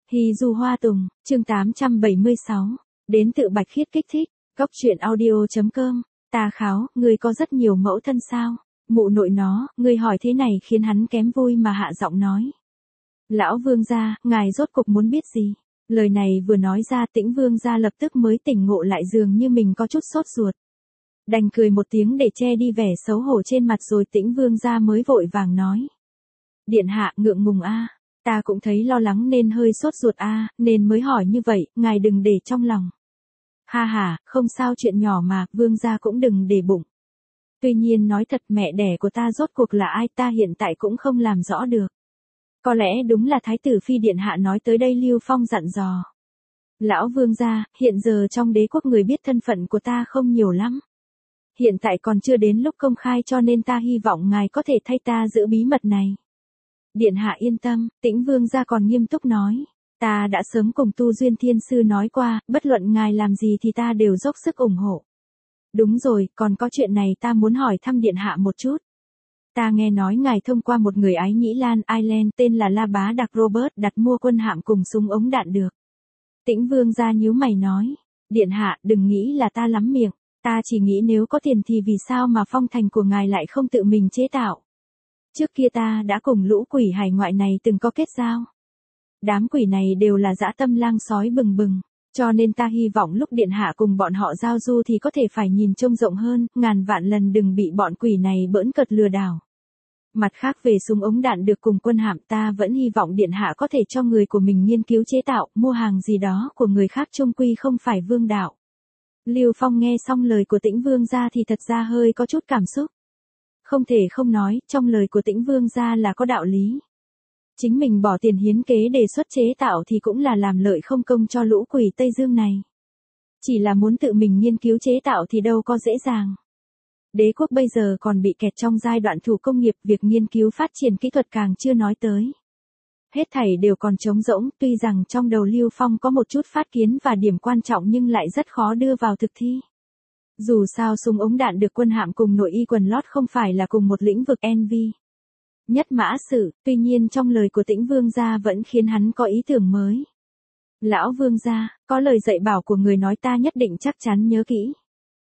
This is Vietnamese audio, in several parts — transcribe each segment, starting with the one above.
Hy du hoa tùng, chương 876, đến tự Bạch Khiết kích thích, góc truyện audio.com, ta kháo, ngươi có rất nhiều mẫu thân sao? Mụ nội nó, ngươi hỏi thế này khiến hắn kém vui mà hạ giọng nói. Lão vương gia, ngài rốt cục muốn biết gì? Lời này vừa nói ra Tĩnh vương gia lập tức mới tỉnh ngộ lại dường như mình có chút sốt ruột. Đành cười một tiếng để che đi vẻ xấu hổ trên mặt rồi Tĩnh vương gia mới vội vàng nói. Điện hạ ngượng ngùng a. Ta cũng thấy lo lắng nên hơi sốt ruột nên mới hỏi như vậy, ngài đừng để trong lòng. Ha ha, không sao chuyện nhỏ mà, vương gia cũng đừng để bụng. Tuy nhiên nói thật mẹ đẻ của ta rốt cuộc là ai ta hiện tại cũng không làm rõ được. Có lẽ đúng là Thái tử Phi Điện Hạ nói tới đây Lưu Phong dặn dò. Lão vương gia, hiện giờ trong đế quốc người biết thân phận của ta không nhiều lắm. Hiện tại còn chưa đến lúc công khai cho nên ta hy vọng ngài có thể thay ta giữ bí mật này. Điện hạ yên tâm, Tĩnh vương gia còn nghiêm túc nói. Ta đã sớm cùng Tu Duyên Thiên Sư nói qua, bất luận ngài làm gì thì ta đều dốc sức ủng hộ. Đúng rồi, còn có chuyện này ta muốn hỏi thăm điện hạ một chút. Ta nghe nói ngài thông qua một người Ái Nhĩ Lan Ireland tên là La Bá Đặc Robert đặt mua quân hạm cùng súng ống đạn được. Tĩnh vương gia nhíu mày nói. Điện hạ đừng nghĩ là ta lắm miệng, ta chỉ nghĩ nếu có tiền thì vì sao mà phong thành của ngài lại không tự mình chế tạo. Trước kia ta đã cùng lũ quỷ hải ngoại này từng có kết giao. Đám quỷ này đều là dã tâm lang sói bừng bừng, cho nên ta hy vọng lúc điện hạ cùng bọn họ giao du thì có thể phải nhìn trông rộng hơn, ngàn vạn lần đừng bị bọn quỷ này bỡn cợt lừa đảo. Mặt khác về súng ống đạn được cùng quân hạm ta vẫn hy vọng điện hạ có thể cho người của mình nghiên cứu chế tạo, mua hàng gì đó của người khác chung quy không phải vương đạo. Lưu Phong nghe xong lời của Tĩnh vương gia thì thật ra hơi có chút cảm xúc. Không thể không nói, trong lời của Tĩnh vương gia là có đạo lý. Chính mình bỏ tiền hiến kế đề xuất chế tạo thì cũng là làm lợi không công cho lũ quỷ Tây Dương này. Chỉ là muốn tự mình nghiên cứu chế tạo thì đâu có dễ dàng. Đế quốc bây giờ còn bị kẹt trong giai đoạn thủ công nghiệp, việc nghiên cứu phát triển kỹ thuật càng chưa nói tới. Hết thảy đều còn trống rỗng, tuy rằng trong đầu Lưu Phong có một chút phát kiến và điểm quan trọng nhưng lại rất khó đưa vào thực thi. Dù sao súng ống đạn được quân hạm cùng nội y quần lót không phải là cùng một lĩnh vực NV. Nhất mã sử, tuy nhiên trong lời của Tĩnh vương gia vẫn khiến hắn có ý tưởng mới. Lão vương gia, có lời dạy bảo của người nói ta nhất định chắc chắn nhớ kỹ.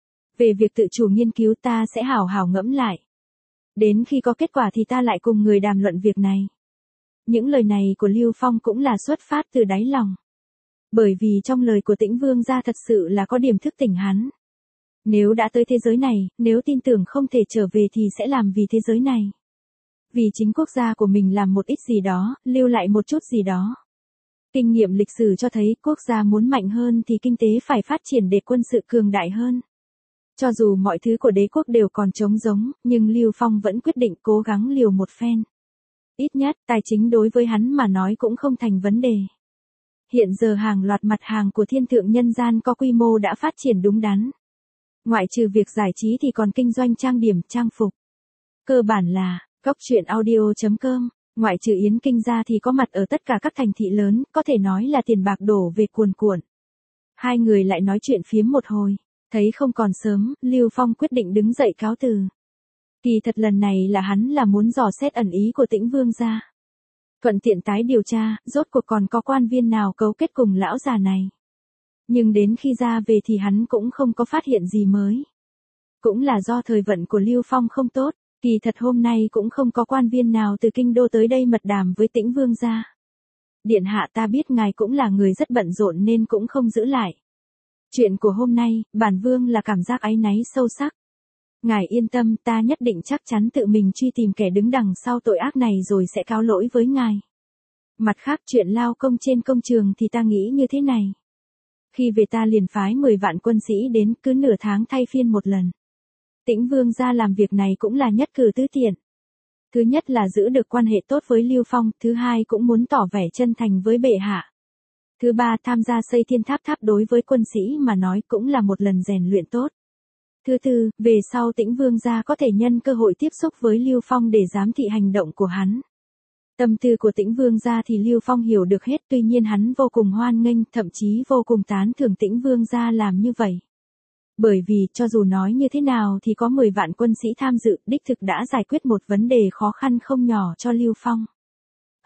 Về việc tự chủ nghiên cứu ta sẽ hào hào ngẫm lại. Đến khi có kết quả thì ta lại cùng người đàm luận việc này. Những lời này của Lưu Phong cũng là xuất phát từ đáy lòng. Bởi vì trong lời của Tĩnh vương gia thật sự là có điểm thức tỉnh hắn. Nếu đã tới thế giới này, nếu tin tưởng không thể trở về thì sẽ làm vì thế giới này. Vì chính quốc gia của mình làm một ít gì đó, lưu lại một chút gì đó. Kinh nghiệm lịch sử cho thấy quốc gia muốn mạnh hơn thì kinh tế phải phát triển để quân sự cường đại hơn. Cho dù mọi thứ của đế quốc đều còn trống rỗng, nhưng Lưu Phong vẫn quyết định cố gắng liều một phen. Ít nhất, tài chính đối với hắn mà nói cũng không thành vấn đề. Hiện giờ hàng loạt mặt hàng của thiên thượng nhân gian có quy mô đã phát triển đúng đắn. Ngoại trừ việc giải trí thì còn kinh doanh trang điểm, trang phục. Cơ bản là, góc truyện audio.com, ngoại trừ Yến Kinh ra thì có mặt ở tất cả các thành thị lớn, có thể nói là tiền bạc đổ về cuồn cuộn. Hai người lại nói chuyện phiếm một hồi, thấy không còn sớm, Lưu Phong quyết định đứng dậy cáo từ. Kỳ thật lần này là hắn là muốn dò xét ẩn ý của Tĩnh vương gia. Thuận tiện tái điều tra, rốt cuộc còn có quan viên nào cấu kết cùng lão già này. Nhưng đến khi ra về thì hắn cũng không có phát hiện gì mới. Cũng là do thời vận của Lưu Phong không tốt, kỳ thật hôm nay cũng không có quan viên nào từ kinh đô tới đây mật đàm với Tĩnh vương gia. Điện hạ ta biết ngài cũng là người rất bận rộn nên cũng không giữ lại. Chuyện của hôm nay, bản vương là cảm giác áy náy sâu sắc. Ngài yên tâm, ta nhất định chắc chắn tự mình truy tìm kẻ đứng đằng sau tội ác này rồi sẽ cáo lỗi với ngài. Mặt khác chuyện lao công trên công trường thì ta nghĩ như thế này. Khi về ta liền phái 10 vạn quân sĩ đến, cứ nửa tháng thay phiên một lần. Tĩnh vương gia làm việc này cũng là nhất cử tứ tiện. Thứ nhất là giữ được quan hệ tốt với Lưu Phong, thứ hai cũng muốn tỏ vẻ chân thành với bệ hạ. Thứ ba tham gia xây thiên tháp tháp đối với quân sĩ mà nói cũng là một lần rèn luyện tốt. Thứ tư, về sau Tĩnh vương gia có thể nhân cơ hội tiếp xúc với Lưu Phong để giám thị hành động của hắn. Tâm tư của Tĩnh vương gia thì Lưu Phong hiểu được hết, tuy nhiên hắn vô cùng hoan nghênh, thậm chí vô cùng tán thưởng Tĩnh vương gia làm như vậy. Bởi vì, cho dù nói như thế nào thì có 10 vạn quân sĩ tham dự, đích thực đã giải quyết một vấn đề khó khăn không nhỏ cho Lưu Phong.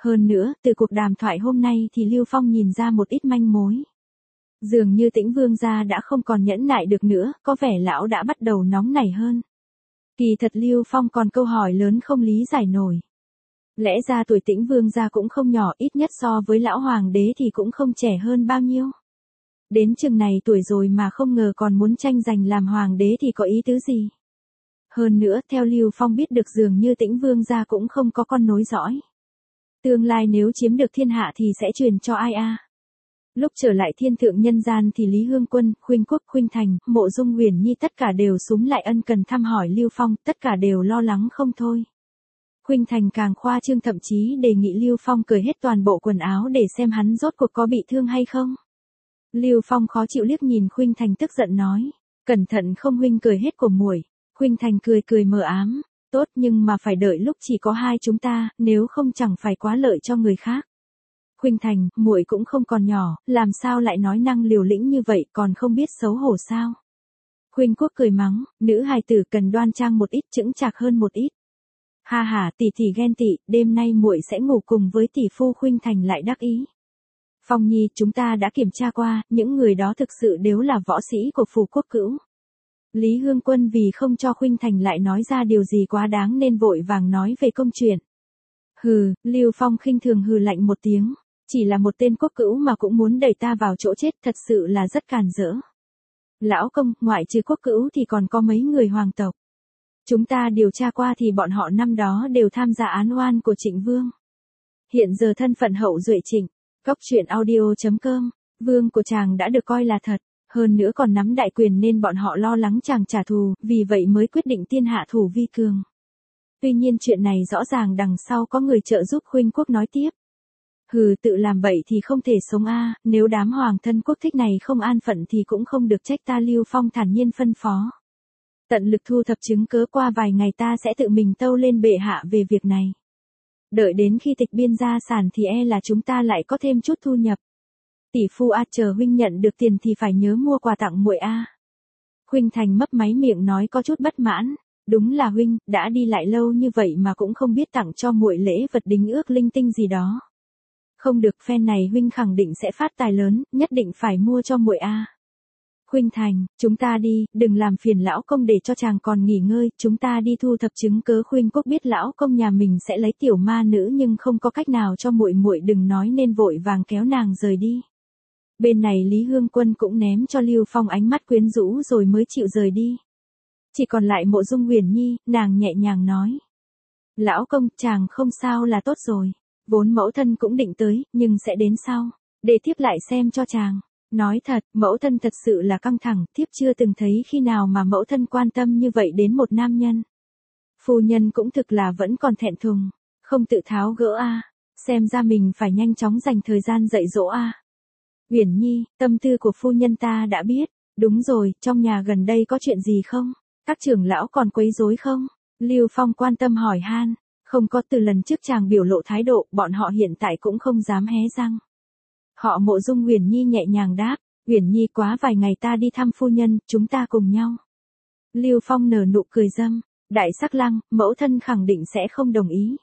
Hơn nữa, từ cuộc đàm thoại hôm nay thì Lưu Phong nhìn ra một ít manh mối. Dường như Tĩnh Vương gia đã không còn nhẫn nại được nữa, có vẻ lão đã bắt đầu nóng nảy hơn. Kỳ thật Lưu Phong còn câu hỏi lớn không lý giải nổi. Lẽ ra tuổi Tĩnh Vương gia cũng không nhỏ, ít nhất so với lão hoàng đế thì cũng không trẻ hơn bao nhiêu. Đến chừng này tuổi rồi mà không ngờ còn muốn tranh giành làm hoàng đế thì có ý tứ gì. Hơn nữa, theo Lưu Phong biết được dường như Tĩnh Vương gia cũng không có con nối dõi. Tương lai nếu chiếm được thiên hạ thì sẽ truyền cho ai a? Lúc trở lại thiên thượng nhân gian thì Lý Hương Quân, Khuynh Quốc, Khuynh Thành, Mộ Dung Uyển Nhi tất cả đều súm lại ân cần thăm hỏi Lưu Phong, tất cả đều lo lắng không thôi. Khuynh Thành càng khoa trương, thậm chí đề nghị Lưu Phong cởi hết toàn bộ quần áo để xem hắn rốt cuộc có bị thương hay không. Lưu Phong khó chịu liếc nhìn Khuynh Thành tức giận nói, cẩn thận không huynh cởi hết của muội. Khuynh Thành cười cười mờ ám, tốt nhưng mà phải đợi lúc chỉ có hai chúng ta, nếu không chẳng phải quá lợi cho người khác. Khuynh Thành, muội cũng không còn nhỏ, làm sao lại nói năng liều lĩnh như vậy, còn không biết xấu hổ sao? Khuynh Quốc cười mắng, nữ hài tử cần đoan trang một ít, chững chạc hơn một ít. Ha ha, tỷ tỷ ghen tị, đêm nay muội sẽ ngủ cùng với tỷ phu. Khuynh Thành lại đắc ý. Phong Nhi, chúng ta đã kiểm tra qua, những người đó thực sự đều là võ sĩ của phủ quốc cữu. Lý Hương Quân vì không cho Khuynh Thành lại nói ra điều gì quá đáng nên vội vàng nói về công chuyện. Hừ, Lưu Phong khinh thường hừ lạnh một tiếng, chỉ là một tên quốc cữu mà cũng muốn đẩy ta vào chỗ chết, thật sự là rất càn rỡ. Lão công, ngoại trừ quốc cữu thì còn có mấy người hoàng tộc. Chúng ta điều tra qua thì bọn họ năm đó đều tham gia án oan của Trịnh Vương. Hiện giờ thân phận hậu duệ Trịnh, Cóc truyện audio.com, vương của chàng đã được coi là thật, hơn nữa còn nắm đại quyền nên bọn họ lo lắng chàng trả thù, vì vậy mới quyết định tiên hạ thủ vi cường. Tuy nhiên chuyện này rõ ràng đằng sau có người trợ giúp. Khuynh Quốc nói tiếp. Hừ, tự làm bậy thì không thể sống a, nếu đám hoàng thân quốc thích này không an phận thì cũng không được trách ta. Lưu Phong thản nhiên phân phó. Tận lực thu thập chứng cớ, qua vài ngày ta sẽ tự mình tâu lên bệ hạ về việc này. Đợi đến khi tịch biên gia sản thì e là chúng ta lại có thêm chút thu nhập. Tỷ phu a, chờ huynh nhận được tiền thì phải nhớ mua quà tặng muội a. Khuynh Thành mấp máy miệng nói có chút bất mãn, đúng là huynh, đã đi lại lâu như vậy mà cũng không biết tặng cho muội lễ vật đính ước linh tinh gì đó. Không được, phen này huynh khẳng định sẽ phát tài lớn, nhất định phải mua cho muội a. Khuynh Thành, chúng ta đi, đừng làm phiền lão công để cho chàng còn nghỉ ngơi, chúng ta đi thu thập chứng cớ. Khuynh Quốc biết lão công nhà mình sẽ lấy tiểu ma nữ nhưng không có cách nào cho muội đừng nói nên vội vàng kéo nàng rời đi. Bên này Lý Hương Quân cũng ném cho Lưu Phong ánh mắt quyến rũ rồi mới chịu rời đi. Chỉ còn lại Mộ Dung Uyển Nhi, nàng nhẹ nhàng nói. Lão công, chàng không sao là tốt rồi. Vốn mẫu thân cũng định tới, nhưng sẽ đến sau. Để thiếp lại xem cho chàng. Nói thật, mẫu thân thật sự là căng thẳng, thiếp chưa từng thấy khi nào mà mẫu thân quan tâm như vậy đến một nam nhân. Phu nhân cũng thực là vẫn còn thẹn thùng, không tự tháo gỡ a, xem ra mình phải nhanh chóng dành thời gian dạy dỗ a. Uyển Nhi, tâm tư của phu nhân ta đã biết, đúng rồi, trong nhà gần đây có chuyện gì không? Các trưởng lão còn quấy rối không? Lưu Phong quan tâm hỏi han, không có, từ lần trước chàng biểu lộ thái độ, bọn họ hiện tại cũng không dám hé răng. Họ Mộ Dung Uyển Nhi nhẹ nhàng đáp, Uyển Nhi quá vài ngày ta đi thăm phu nhân, chúng ta cùng nhau. Lưu Phong nở nụ cười dâm, Đại Sắc Lang, mẫu thân khẳng định sẽ không đồng ý.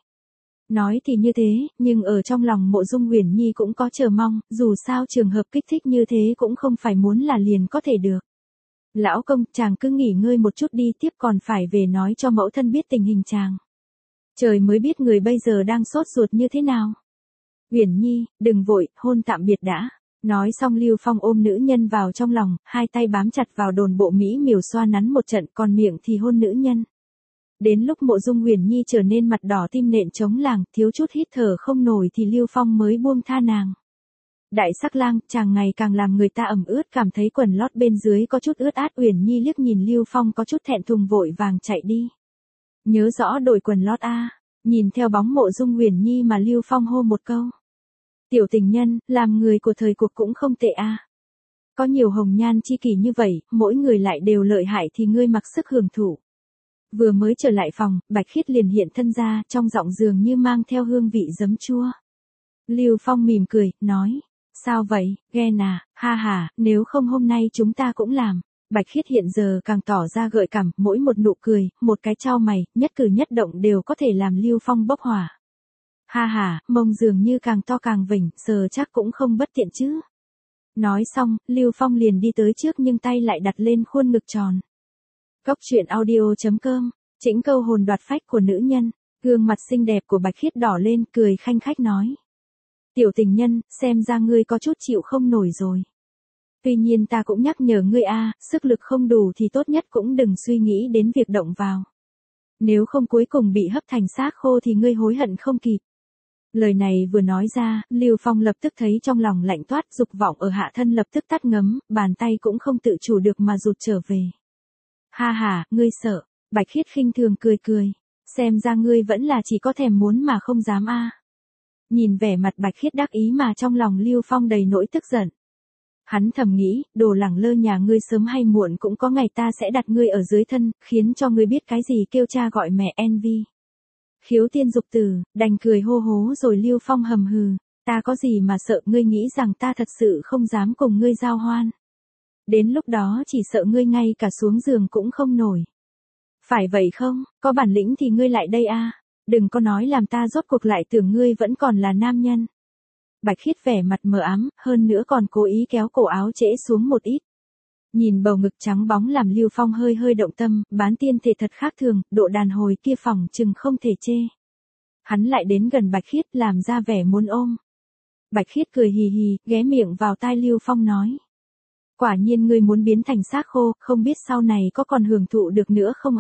Nói thì như thế, nhưng ở trong lòng Mộ Dung Uyển Nhi cũng có chờ mong, dù sao trường hợp kích thích như thế cũng không phải muốn là liền có thể được. Lão công, chàng cứ nghỉ ngơi một chút đi, tiếp còn phải về nói cho mẫu thân biết tình hình chàng. Trời mới biết người bây giờ đang sốt ruột như thế nào. Uyển Nhi, đừng vội, hôn tạm biệt đã. Nói xong Lưu Phong ôm nữ nhân vào trong lòng, hai tay bám chặt vào đồn bộ mỹ miều xoa nắn một trận, còn miệng thì hôn nữ nhân. Đến lúc Mộ Dung Uyển Nhi trở nên mặt đỏ tim nện trống làng, thiếu chút hít thở không nổi thì Lưu Phong mới buông tha nàng. Đại Sắc Lang, chàng ngày càng làm người ta ẩm ướt, cảm thấy quần lót bên dưới có chút ướt át. Uyển Nhi liếc nhìn Lưu Phong có chút thẹn thùng vội vàng chạy đi. Nhớ rõ đổi quần lót a. Nhìn theo bóng Mộ Dung Uyển Nhi mà Lưu Phong hô một câu. Tiểu tình nhân, làm người của thời cuộc cũng không tệ a. Có nhiều hồng nhan chi kỷ như vậy, mỗi người lại đều lợi hại thì ngươi mặc sức hưởng thụ. Vừa mới trở lại phòng, Bạch Khiết liền hiện thân ra, trong giọng dường như mang theo hương vị giấm chua. Lưu Phong mỉm cười, nói, sao vậy, ghen à, ha ha, nếu không hôm nay chúng ta cũng làm. Bạch Khiết hiện giờ càng tỏ ra gợi cảm, mỗi một nụ cười, một cái chau mày, nhất cử nhất động đều có thể làm Lưu Phong bốc hỏa. Ha ha, mông dường như càng to càng vỉnh, sờ chắc cũng không bất tiện chứ. Nói xong, Lưu Phong liền đi tới trước nhưng tay lại đặt lên khuôn ngực tròn. Cốc truyện audio.com, chỉnh câu hồn đoạt phách của nữ nhân, gương mặt xinh đẹp của Bạch Khiết đỏ lên, cười khanh khách nói. Tiểu tình nhân, xem ra ngươi có chút chịu không nổi rồi. Tuy nhiên ta cũng nhắc nhở ngươi sức lực không đủ thì tốt nhất cũng đừng suy nghĩ đến việc động vào. Nếu không cuối cùng bị hấp thành xác khô thì ngươi hối hận không kịp. Lời này vừa nói ra, Lưu Phong lập tức thấy trong lòng lạnh toát, dục vọng ở hạ thân lập tức tắt ngấm, bàn tay cũng không tự chủ được mà rụt trở về. Ha ha, ngươi sợ, Bạch Khiết khinh thường cười cười, xem ra ngươi vẫn là chỉ có thèm muốn mà không dám Nhìn vẻ mặt Bạch Khiết đắc ý mà trong lòng Lưu Phong đầy nỗi tức giận. Hắn thầm nghĩ, đồ lẳng lơ nhà ngươi sớm hay muộn cũng có ngày ta sẽ đặt ngươi ở dưới thân, khiến cho ngươi biết cái gì kêu cha gọi mẹ envy. Khiếu tiên dục tử, đành cười hô hố rồi Lưu Phong hầm hừ, ta có gì mà sợ, ngươi nghĩ rằng ta thật sự không dám cùng ngươi giao hoan. Đến lúc đó chỉ sợ ngươi ngay cả xuống giường cũng không nổi. Phải vậy không, có bản lĩnh thì ngươi lại đây đừng có nói làm ta rốt cuộc lại tưởng ngươi vẫn còn là nam nhân. Bạch Khiết vẻ mặt mờ ám, hơn nữa còn cố ý kéo cổ áo trễ xuống một ít. Nhìn bầu ngực trắng bóng làm Lưu Phong hơi hơi động tâm, bán tiên thể thật khác thường, độ đàn hồi kia phỏng chừng không thể chê. Hắn lại đến gần Bạch Khiết làm ra vẻ muốn ôm. Bạch Khiết cười hì hì, ghé miệng vào tai Lưu Phong nói. Quả nhiên ngươi muốn biến thành xác khô, không biết sau này có còn hưởng thụ được nữa không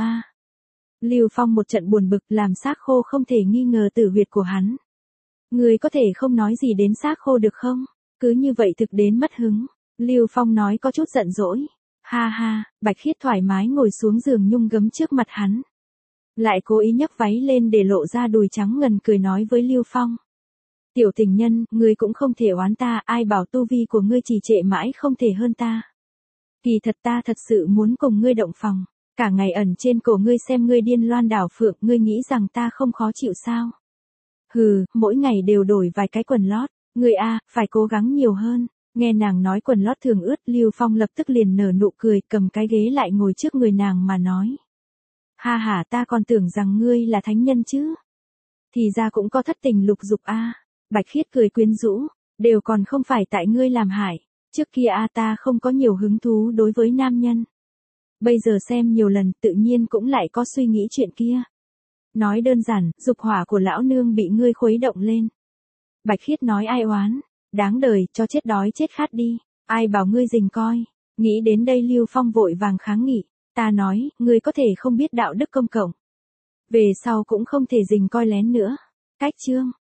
Lưu Phong một trận buồn bực, làm xác khô không thể nghi ngờ tử huyệt của hắn. Ngươi có thể không nói gì đến xác khô được không? Cứ như vậy thực đến mất hứng. Lưu Phong nói có chút giận dỗi. Ha ha, Bạch Khiết thoải mái ngồi xuống giường nhung gấm trước mặt hắn. Lại cố ý nhấc váy lên để lộ ra đùi trắng ngần, cười nói với Lưu Phong. Tiểu tình nhân, ngươi cũng không thể oán ta, ai bảo tu vi của ngươi trì trệ mãi không thể hơn ta. Kỳ thật ta thật sự muốn cùng ngươi động phòng, cả ngày ẩn trên cổ ngươi xem ngươi điên loan đảo phượng, ngươi nghĩ rằng ta không khó chịu sao? Hừ, mỗi ngày đều đổi vài cái quần lót, ngươi phải cố gắng nhiều hơn. Nghe nàng nói quần lót thường ướt, Lưu Phong lập tức liền nở nụ cười, cầm cái ghế lại ngồi trước người nàng mà nói. Ha ha, ta còn tưởng rằng ngươi là thánh nhân chứ. Thì ra cũng có thất tình lục dục Bạch Khiết cười quyến rũ, đều còn không phải tại ngươi làm hại. Trước kia ta không có nhiều hứng thú đối với nam nhân. Bây giờ xem nhiều lần tự nhiên cũng lại có suy nghĩ chuyện kia. Nói đơn giản, dục hỏa của lão nương bị ngươi khuấy động lên. Bạch Khiết nói ai oán, đáng đời, cho chết đói chết khát đi, ai bảo ngươi rình coi. Nghĩ đến đây Lưu Phong vội vàng kháng nghị, ta nói, ngươi có thể không biết đạo đức công cộng. Về sau cũng không thể rình coi lén nữa. Cách chương